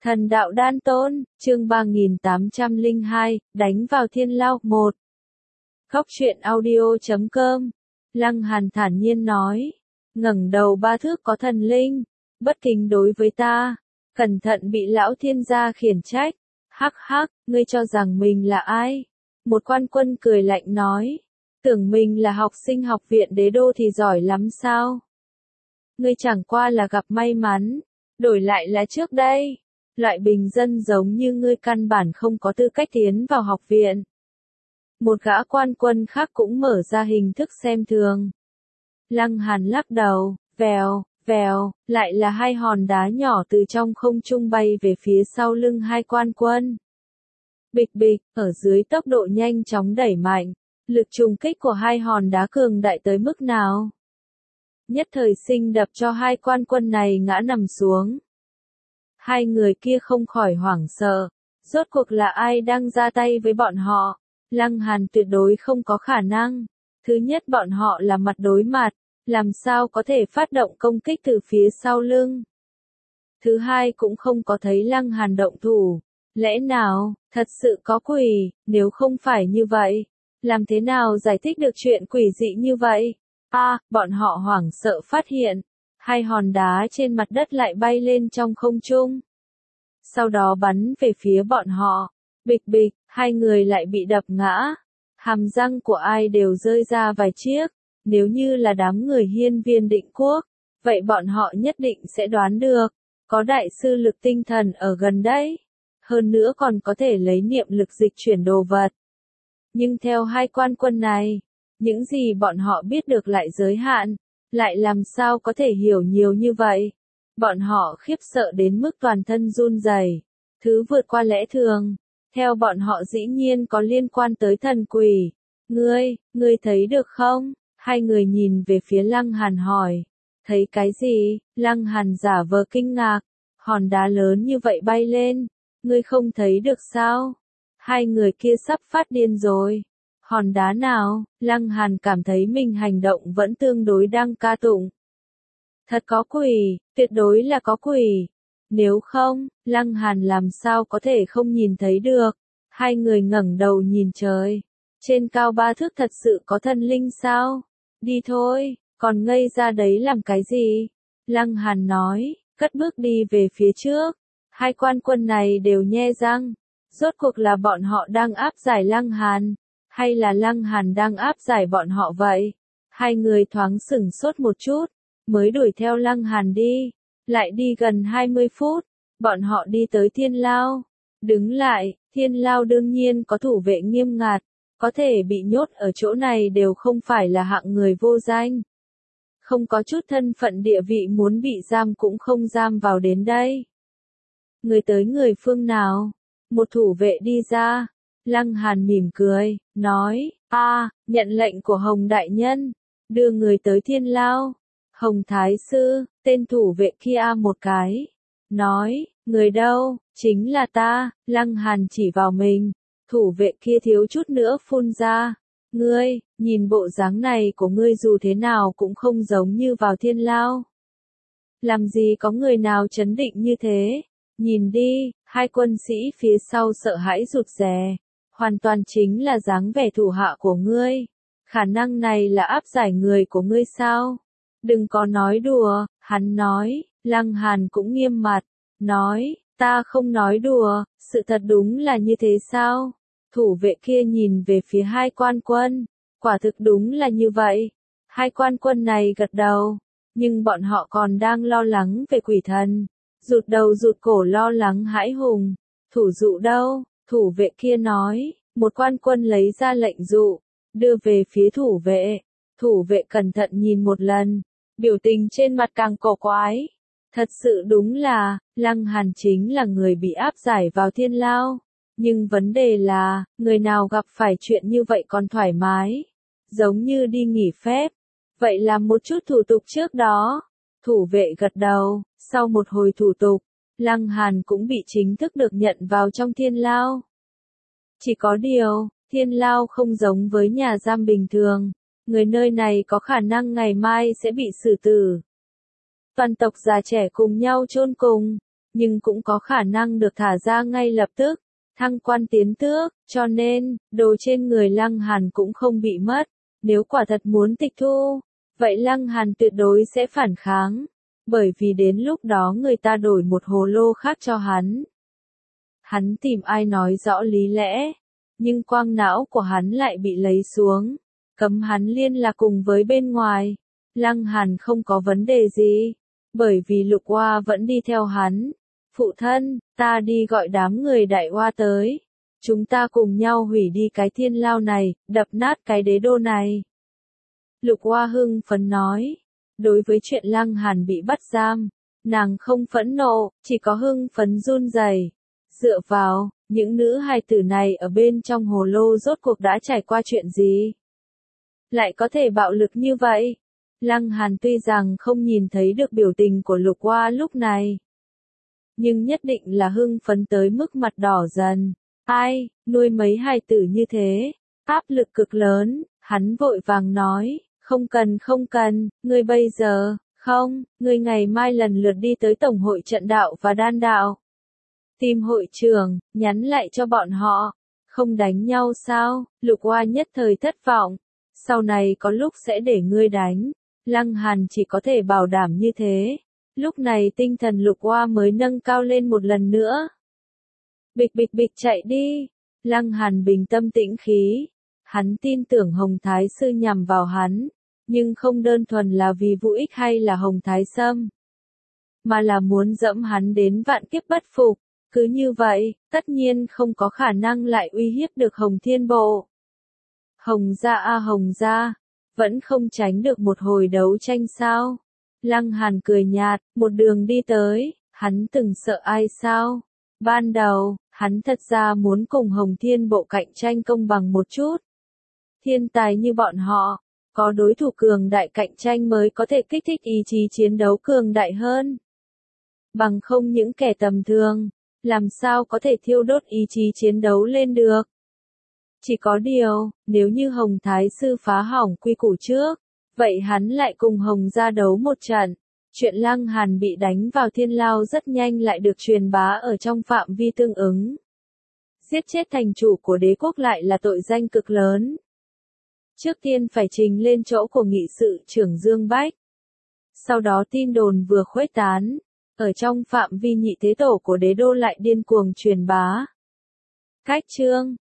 Thần đạo đan tôn, chương 3802, đánh vào thiên lao 1. Khóc chuyện audio.com. Lăng Hàn thản nhiên nói, ngẩng đầu 3 thước có thần linh, bất kính đối với ta, cẩn thận bị lão thiên gia khiển trách. Hắc hắc, ngươi cho rằng mình là ai? Một quan quân cười lạnh nói, tưởng mình là học sinh học viện đế đô thì giỏi lắm sao? Ngươi chẳng qua là gặp may mắn, đổi lại là trước đây. Loại bình dân giống như ngươi căn bản không có tư cách tiến vào học viện. Một gã quan quân khác cũng mở ra hình thức xem thường. Lăng Hàn lắc đầu, vèo, vèo, lại là 2 hòn đá nhỏ từ trong không trung bay về phía sau lưng 2 quan quân. Bịch bịch, ở dưới tốc độ nhanh chóng đẩy mạnh, lực trùng kích của 2 hòn đá cường đại tới mức nào? Nhất thời sinh đập cho 2 quan quân này ngã nằm xuống. 2 người kia không khỏi hoảng sợ, rốt cuộc là ai đang ra tay với bọn họ? Lăng Hàn tuyệt đối không có khả năng. Thứ nhất, bọn họ là mặt đối mặt, làm sao có thể phát động công kích từ phía sau lưng? Thứ hai, cũng không có thấy Lăng Hàn động thủ. Lẽ nào, thật sự có quỷ? Nếu không phải như vậy, làm thế nào giải thích được chuyện quỷ dị như vậy? Bọn họ hoảng sợ phát hiện 2 hòn đá trên mặt đất lại bay lên trong không trung. Sau đó bắn về phía bọn họ. Bịch bịch, 2 người lại bị đập ngã. Hàm răng của ai đều rơi ra vài chiếc. Nếu như là đám người hiên viên định quốc, vậy bọn họ nhất định sẽ đoán được. Có đại sư lực tinh thần ở gần đấy. Hơn nữa còn có thể lấy niệm lực dịch chuyển đồ vật. Nhưng theo 2 quan quân này, những gì bọn họ biết được lại giới hạn. Lại làm sao có thể hiểu nhiều như vậy? Bọn họ khiếp sợ đến mức toàn thân run rẩy, thứ vượt qua lẽ thường. Theo bọn họ dĩ nhiên có liên quan tới thần quỷ. Ngươi thấy được không? 2 người nhìn về phía Lăng Hàn hỏi. Thấy cái gì? Lăng Hàn giả vờ kinh ngạc. Hòn đá lớn như vậy bay lên, ngươi không thấy được sao? 2 người kia sắp phát điên rồi. Hòn đá nào? Lăng Hàn cảm thấy mình hành động vẫn tương đối đang ca tụng. Thật có quỷ, tuyệt đối là có quỷ. Nếu không, Lăng Hàn làm sao có thể không nhìn thấy được? 2 người ngẩng đầu nhìn trời. Trên cao 3 thước thật sự có thần linh sao? Đi thôi, còn ngây ra đấy làm cái gì? Lăng Hàn nói, cất bước đi về phía trước. 2 quan quân này đều nhe răng. Rốt cuộc là bọn họ đang áp giải Lăng Hàn, hay là Lăng Hàn đang áp giải bọn họ vậy? 2 người thoáng sửng sốt một chút, mới đuổi theo Lăng Hàn đi. Lại đi gần 20 phút, bọn họ đi tới thiên lao. Đứng lại, thiên lao đương nhiên có thủ vệ nghiêm ngặt, có thể bị nhốt ở chỗ này đều không phải là hạng người vô danh. Không có chút thân phận địa vị muốn bị giam cũng không giam vào đến đây. Người tới người phương nào? Một thủ vệ đi ra. Lăng Hàn mỉm cười, nói, nhận lệnh của Hồng Đại Nhân, đưa người tới thiên lao. Hồng Thái Sư, tên thủ vệ kia một cái, nói, người đâu? Chính là ta. Lăng Hàn chỉ vào mình. Thủ vệ kia thiếu chút nữa phun ra. Ngươi, nhìn bộ dáng này của ngươi dù thế nào cũng không giống như vào thiên lao. Làm gì có người nào trấn định như thế? Nhìn đi, 2 quân sĩ phía sau sợ hãi rụt rè. Hoàn toàn chính là dáng vẻ thủ hạ của ngươi. Khả năng này là áp giải người của ngươi sao? Đừng có nói đùa, hắn nói. Lăng Hàn cũng nghiêm mặt, nói, ta không nói đùa, sự thật đúng là như thế sao? Thủ vệ kia nhìn về phía 2 quan quân, quả thực đúng là như vậy. 2 quan quân này gật đầu, nhưng bọn họ còn đang lo lắng về quỷ thần, rụt đầu rụt cổ lo lắng hãi hùng. Thủ dụ đâu? Thủ vệ kia nói. Một quan quân lấy ra lệnh dụ, đưa về phía thủ vệ. Thủ vệ cẩn thận nhìn một lần, biểu tình trên mặt càng cổ quái. Thật sự đúng là, Lăng Hàn chính là người bị áp giải vào thiên lao. Nhưng vấn đề là, người nào gặp phải chuyện như vậy còn thoải mái, giống như đi nghỉ phép. Vậy làm một chút thủ tục trước đó. Thủ vệ gật đầu. Sau một hồi thủ tục, Lăng Hàn cũng bị chính thức được nhận vào trong thiên lao. Chỉ có điều, thiên lao không giống với nhà giam bình thường. Người nơi này có khả năng ngày mai sẽ bị xử tử. Toàn tộc già trẻ cùng nhau chôn cùng. nhưng cũng có khả năng được thả ra ngay lập tức, thăng quan tiến tước, cho nên, đồ trên người Lăng Hàn cũng không bị mất. Nếu quả thật muốn tịch thu, vậy Lăng Hàn tuyệt đối sẽ phản kháng, bởi vì đến lúc đó người ta đổi một hồ lô khác cho hắn. Hắn tìm ai nói rõ lý lẽ, nhưng quang não của hắn lại bị lấy xuống, cấm hắn liên lạc cùng với bên ngoài. Lăng Hàn không có vấn đề gì, bởi vì Lục Oa vẫn đi theo hắn. Phụ thân, ta đi gọi đám người Đại Oa tới. Chúng ta cùng nhau hủy đi cái thiên lao này, đập nát cái đế đô này. Lục Oa hưng phấn nói. Đối với chuyện Lăng Hàn bị bắt giam, nàng không phẫn nộ, chỉ có hưng phấn run rẩy. Dựa vào, những nữ hài tử này ở bên trong hồ lô rốt cuộc đã trải qua chuyện gì? Lại có thể bạo lực như vậy? Lăng Hàn tuy rằng không nhìn thấy được biểu tình của Lục Oa lúc này, nhưng nhất định là hưng phấn tới mức mặt đỏ dần. Ai, nuôi mấy hài tử như thế, áp lực cực lớn, hắn vội vàng nói, không cần, ngươi bây giờ, không, ngươi ngày mai lần lượt đi tới Tổng hội trận đạo và đan đạo. Tìm hội trưởng, nhắn lại cho bọn họ, không đánh nhau sao? Lục Oa nhất thời thất vọng, sau này có lúc sẽ để ngươi đánh. Lăng Hàn chỉ có thể bảo đảm như thế. Lúc này tinh thần Lục Oa mới nâng cao lên một lần nữa. Bịch bịch bịch chạy đi. Lăng Hàn bình tâm tĩnh khí. Hắn tin tưởng Hồng Thái Sư nhằm vào hắn, nhưng không đơn thuần là vì Vũ Ích hay là Hồng Thái Sâm, mà là muốn dẫm hắn đến vạn kiếp bất phục. Cứ như vậy, tất nhiên không có khả năng lại uy hiếp được Hồng Thiên Bộ. Hồng gia a Hồng gia, vẫn không tránh được một hồi đấu tranh sao? Lăng Hàn cười nhạt, một đường đi tới, hắn từng sợ ai sao? Ban đầu, hắn thật ra muốn cùng Hồng Thiên Bộ cạnh tranh công bằng một chút. Thiên tài như bọn họ, có đối thủ cường đại cạnh tranh mới có thể kích thích ý chí chiến đấu cường đại hơn. Bằng không những kẻ tầm thường, làm sao có thể thiêu đốt ý chí chiến đấu lên được. Chỉ có điều, nếu như Hồng Thái Sư phá hỏng quy củ trước, vậy hắn lại cùng Hồng gia đấu một trận. Chuyện Lăng Hàn bị đánh vào thiên lao rất nhanh lại được truyền bá ở trong phạm vi tương ứng. Giết chết thành chủ của đế quốc lại là tội danh cực lớn. Trước tiên phải trình lên chỗ của nghị sự trưởng Dương Bách. Sau đó tin đồn vừa khuếch tán, ở trong phạm vi nhị thế tổ của đế đô lại điên cuồng truyền bá. Cách chương